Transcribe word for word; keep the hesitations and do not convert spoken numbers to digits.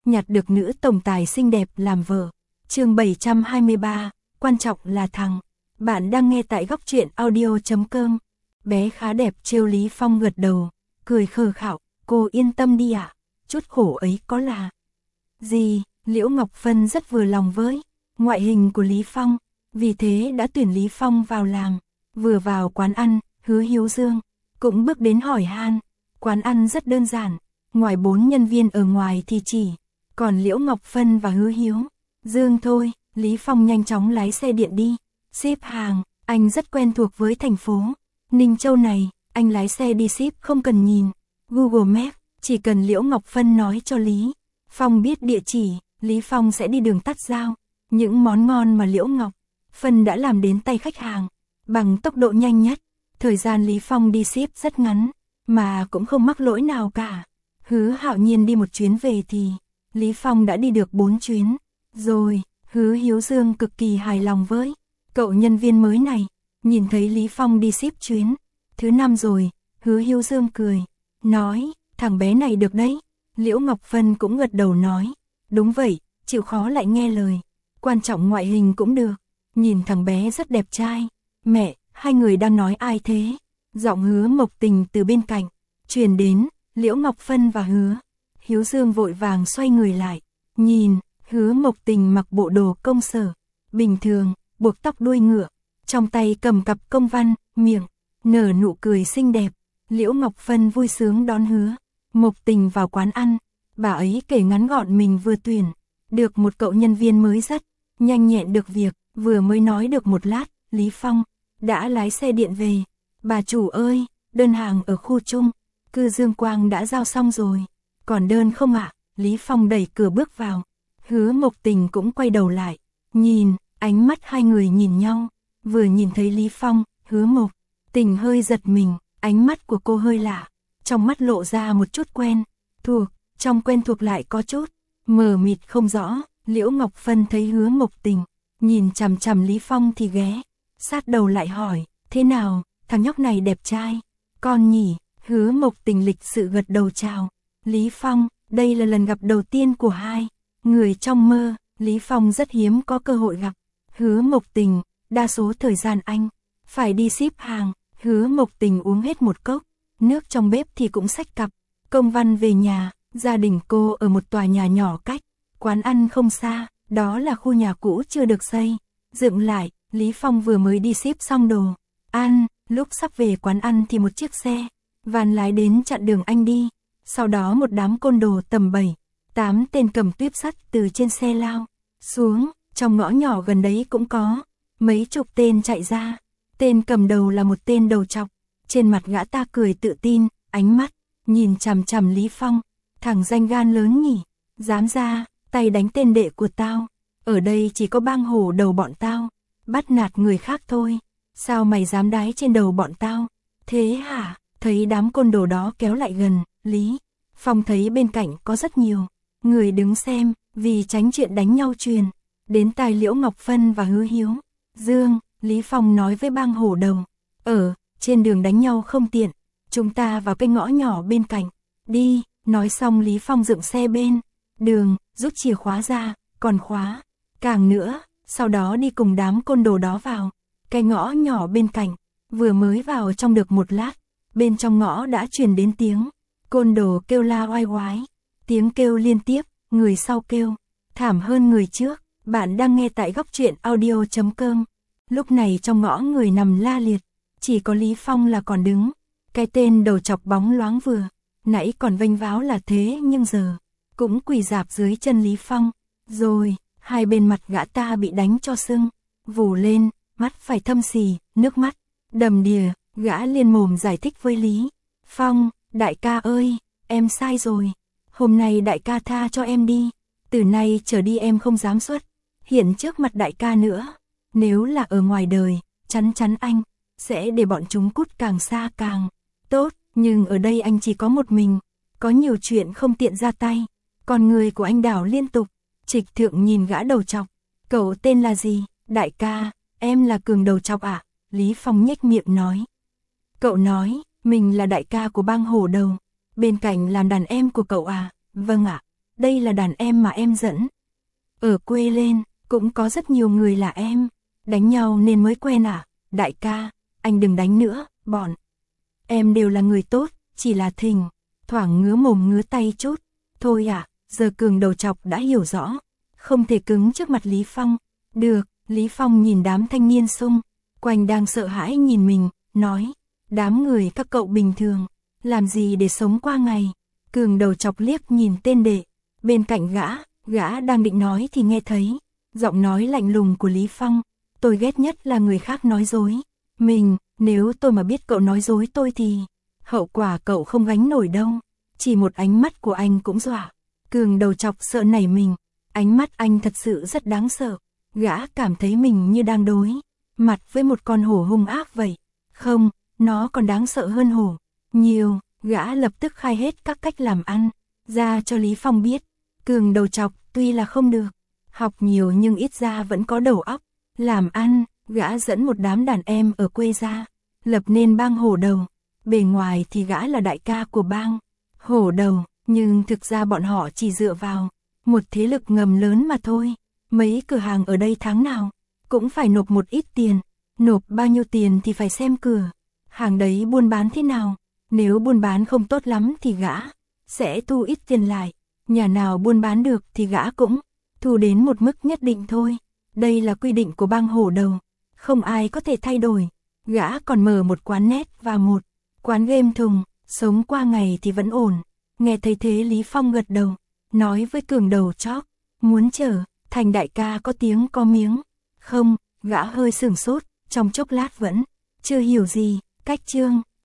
nhặt được nữ tổng tài xinh đẹp làm vợ. Chương bảy trăm hai mươi ba, quan trọng là thằng. Bạn đang nghe tại góc truyện audio chấm com. Bé khá đẹp trêu Lý Phong gật đầu, cười khờ khạo, cô yên tâm đi ạ, à? Chút khổ ấy có là gì? Liễu Ngọc Phân rất vừa lòng với ngoại hình của Lý Phong, vì thế đã tuyển Lý Phong vào làm. Vừa vào quán ăn, Hứa Hiếu Dương cũng bước đến hỏi han. Quán ăn rất đơn giản, ngoài bốn nhân viên ở ngoài thì chỉ còn Liễu Ngọc Phân và Hứa Hiếu Dương thôi. Lý Phong nhanh chóng lái xe điện đi ship hàng, anh rất quen thuộc với thành phố Ninh Châu này, anh lái xe đi ship không cần nhìn Google Maps, chỉ cần Liễu Ngọc Phân nói cho Lý Phong biết địa chỉ, Lý Phong sẽ đi đường tắt giao những món ngon mà Liễu Ngọc Phân đã làm đến tay khách hàng bằng tốc độ nhanh nhất. Thời gian Lý Phong đi ship rất ngắn, mà cũng không mắc lỗi nào cả. Hứa Hạo Nhiên đi một chuyến về thì Lý Phong đã đi được bốn chuyến rồi. Hứa Hiếu Dương cực kỳ hài lòng với cậu nhân viên mới này. Nhìn thấy Lý Phong đi ship chuyến thứ năm rồi, Hứa Hiếu Dương cười, nói, thằng bé này được đấy. Liễu Ngọc Phân cũng gật đầu nói, đúng vậy, chịu khó lại nghe lời. Quan trọng ngoại hình cũng được, nhìn thằng bé rất đẹp trai. Mẹ, hai người đang nói ai thế? Giọng Hứa Mộc Tình từ bên cạnh truyền đến. Liễu Ngọc Phân và Hứa Hiếu Dương vội vàng xoay người lại, nhìn. Hứa Mộc Tình mặc bộ đồ công sở bình thường, buộc tóc đuôi ngựa, trong tay cầm cặp công văn, miệng nở nụ cười xinh đẹp. Liễu Ngọc Phân vui sướng đón Hứa Mộc Tình vào quán ăn. Bà ấy kể ngắn gọn mình vừa tuyển được một cậu nhân viên mới rất nhanh nhẹn được việc. Vừa mới nói được một lát, Lý Phong đã lái xe điện về. Bà chủ ơi, đơn hàng ở khu chung cư Dương Quang đã giao xong rồi, còn đơn không ạ? Lý Phong đẩy cửa bước vào. Hứa Mộc Tình cũng quay đầu lại, nhìn, ánh mắt hai người nhìn nhau. Vừa nhìn thấy Lý Phong, Hứa Mộc Tình hơi giật mình, ánh mắt của cô hơi lạ, trong mắt lộ ra một chút quen thuộc, trong quen thuộc lại có chút mờ mịt không rõ. Liễu Ngọc Phân thấy Hứa Mộc Tình nhìn chằm chằm Lý Phong thì ghé sát đầu lại hỏi, thế nào, thằng nhóc này đẹp trai con nhỉ? Hứa Mộc Tình lịch sự gật đầu chào Lý Phong. Đây là lần gặp đầu tiên của hai người trong mơ. Lý Phong rất hiếm có cơ hội gặp Hứa Mộc Tình, đa số thời gian anh phải đi ship hàng. Hứa Mộc Tình uống hết một cốc nước trong bếp thì cũng xách cặp công văn về nhà. Gia đình cô ở một tòa nhà nhỏ cách quán ăn không xa, đó là khu nhà cũ chưa được xây dựng lại. Lý Phong vừa mới đi ship xong đồ ăn, lúc sắp về quán ăn thì một chiếc xe van lái đến chặn đường anh đi. Sau đó một đám côn đồ tầm bảy, tám tên cầm tuyếp sắt từ trên xe lao xuống. Trong ngõ nhỏ gần đấy cũng có mấy chục tên chạy ra. Tên cầm đầu là một tên đầu trọc, trên mặt gã ta cười tự tin, ánh mắt nhìn chằm chằm Lý Phong. Thằng danh gan lớn nhỉ, dám ra tay đánh tên đệ của tao. Ở đây chỉ có bang hổ đầu bọn tao bắt nạt người khác thôi, sao mày dám đái trên đầu bọn tao thế hả? Thấy đám côn đồ đó kéo lại gần, Lý Phong thấy bên cạnh có rất nhiều người đứng xem, vì tránh chuyện đánh nhau truyền đến tai Liễu Ngọc Phân và Hứa Hiếu Dương. Lý Phong nói với bang hổ đầu, ở trên đường đánh nhau không tiện, chúng ta vào cái ngõ nhỏ bên cạnh đi. Nói xong Lý Phong dựng xe bên đường, rút chìa khóa ra, còn khóa càng nữa, sau đó đi cùng đám côn đồ đó vào cái ngõ nhỏ bên cạnh. Vừa mới vào trong được một lát, bên trong ngõ đã truyền đến tiếng côn đồ kêu la oai oái, tiếng kêu liên tiếp, người sau kêu thảm hơn người trước. Bạn đang nghe tại góc truyện audio chấm com. Lúc này trong ngõ người nằm la liệt, chỉ có Lý Phong là còn đứng. Cái tên đầu chọc bóng loáng vừa nãy còn vênh váo là thế nhưng giờ cũng quỳ rạp dưới chân Lý Phong rồi. Hai bên mặt gã ta bị đánh cho sưng vù lên, mắt phải thâm xì, nước mắt đầm đìa. Gã liền mồm giải thích với Lý Phong, đại ca ơi, em sai rồi, hôm nay đại ca tha cho em đi, từ nay trở đi em không dám xuất hiện trước mặt đại ca nữa. Nếu là ở ngoài đời, chắn chắn anh sẽ để bọn chúng cút càng xa càng tốt, nhưng ở đây anh chỉ có một mình, có nhiều chuyện không tiện ra tay. Con người của anh đảo liên tục. Trịch Thượng nhìn gã đầu trọc, cậu tên là gì? Đại ca, em là Cường đầu trọc ạ. À? Lý Phong nhếch miệng nói. Cậu nói, mình là đại ca của bang hổ đầu, bên cạnh làm đàn em của cậu à? Vâng ạ. đây là đàn em mà em dẫn. Ở quê lên, cũng có rất nhiều người là em, đánh nhau nên mới quen à, đại ca, anh đừng đánh nữa, bọn em đều là người tốt, chỉ là thỉnh thoảng ngứa mồm ngứa tay chút, thôi à, giờ Cường đầu chọc đã hiểu rõ, không thể cứng trước mặt Lý Phong. Được, Lý Phong nhìn đám thanh niên xung quanh đang sợ hãi nhìn mình, nói, đám người các cậu bình thường, làm gì để sống qua ngày. Cường đầu chọc liếc nhìn tên đệ bên cạnh gã, gã đang định nói thì nghe thấy giọng nói lạnh lùng của Lý Phong, tôi ghét nhất là người khác nói dối mình, nếu tôi mà biết cậu nói dối tôi thì hậu quả cậu không gánh nổi đâu. Chỉ một ánh mắt của anh cũng dọa Cường đầu chọc sợ nảy mình, ánh mắt anh thật sự rất đáng sợ, gã cảm thấy mình như đang đối mặt với một con hổ hung ác vậy. Không, nó còn đáng sợ hơn hổ nhiều. Gã lập tức khai hết các cách làm ăn ra cho Lý Phong biết. Cường đầu chọc tuy là không được học nhiều nhưng ít ra vẫn có đầu óc làm ăn. Gã dẫn một đám đàn em ở quê ra, lập nên bang hổ đầu. Bề ngoài thì gã là đại ca của bang hổ đầu, nhưng thực ra bọn họ chỉ dựa vào một thế lực ngầm lớn mà thôi. Mấy cửa hàng ở đây tháng nào cũng phải nộp một ít tiền, nộp bao nhiêu tiền thì phải xem cửa hàng đấy buôn bán thế nào. Nếu buôn bán không tốt lắm thì gã sẽ thu ít tiền lại, nhà nào buôn bán được thì gã cũng thu đến một mức nhất định thôi. Đây là quy định của bang hổ đầu, không ai có thể thay đổi. Gã còn mở một quán net và một quán game thùng, sống qua ngày thì vẫn ổn. Nghe thấy thế Lý Phong gật đầu, nói với Cường đầu chóc, muốn trở thành đại ca có tiếng có miếng. Không, gã hơi sửng sốt, trong chốc lát vẫn chưa hiểu gì. Cách chương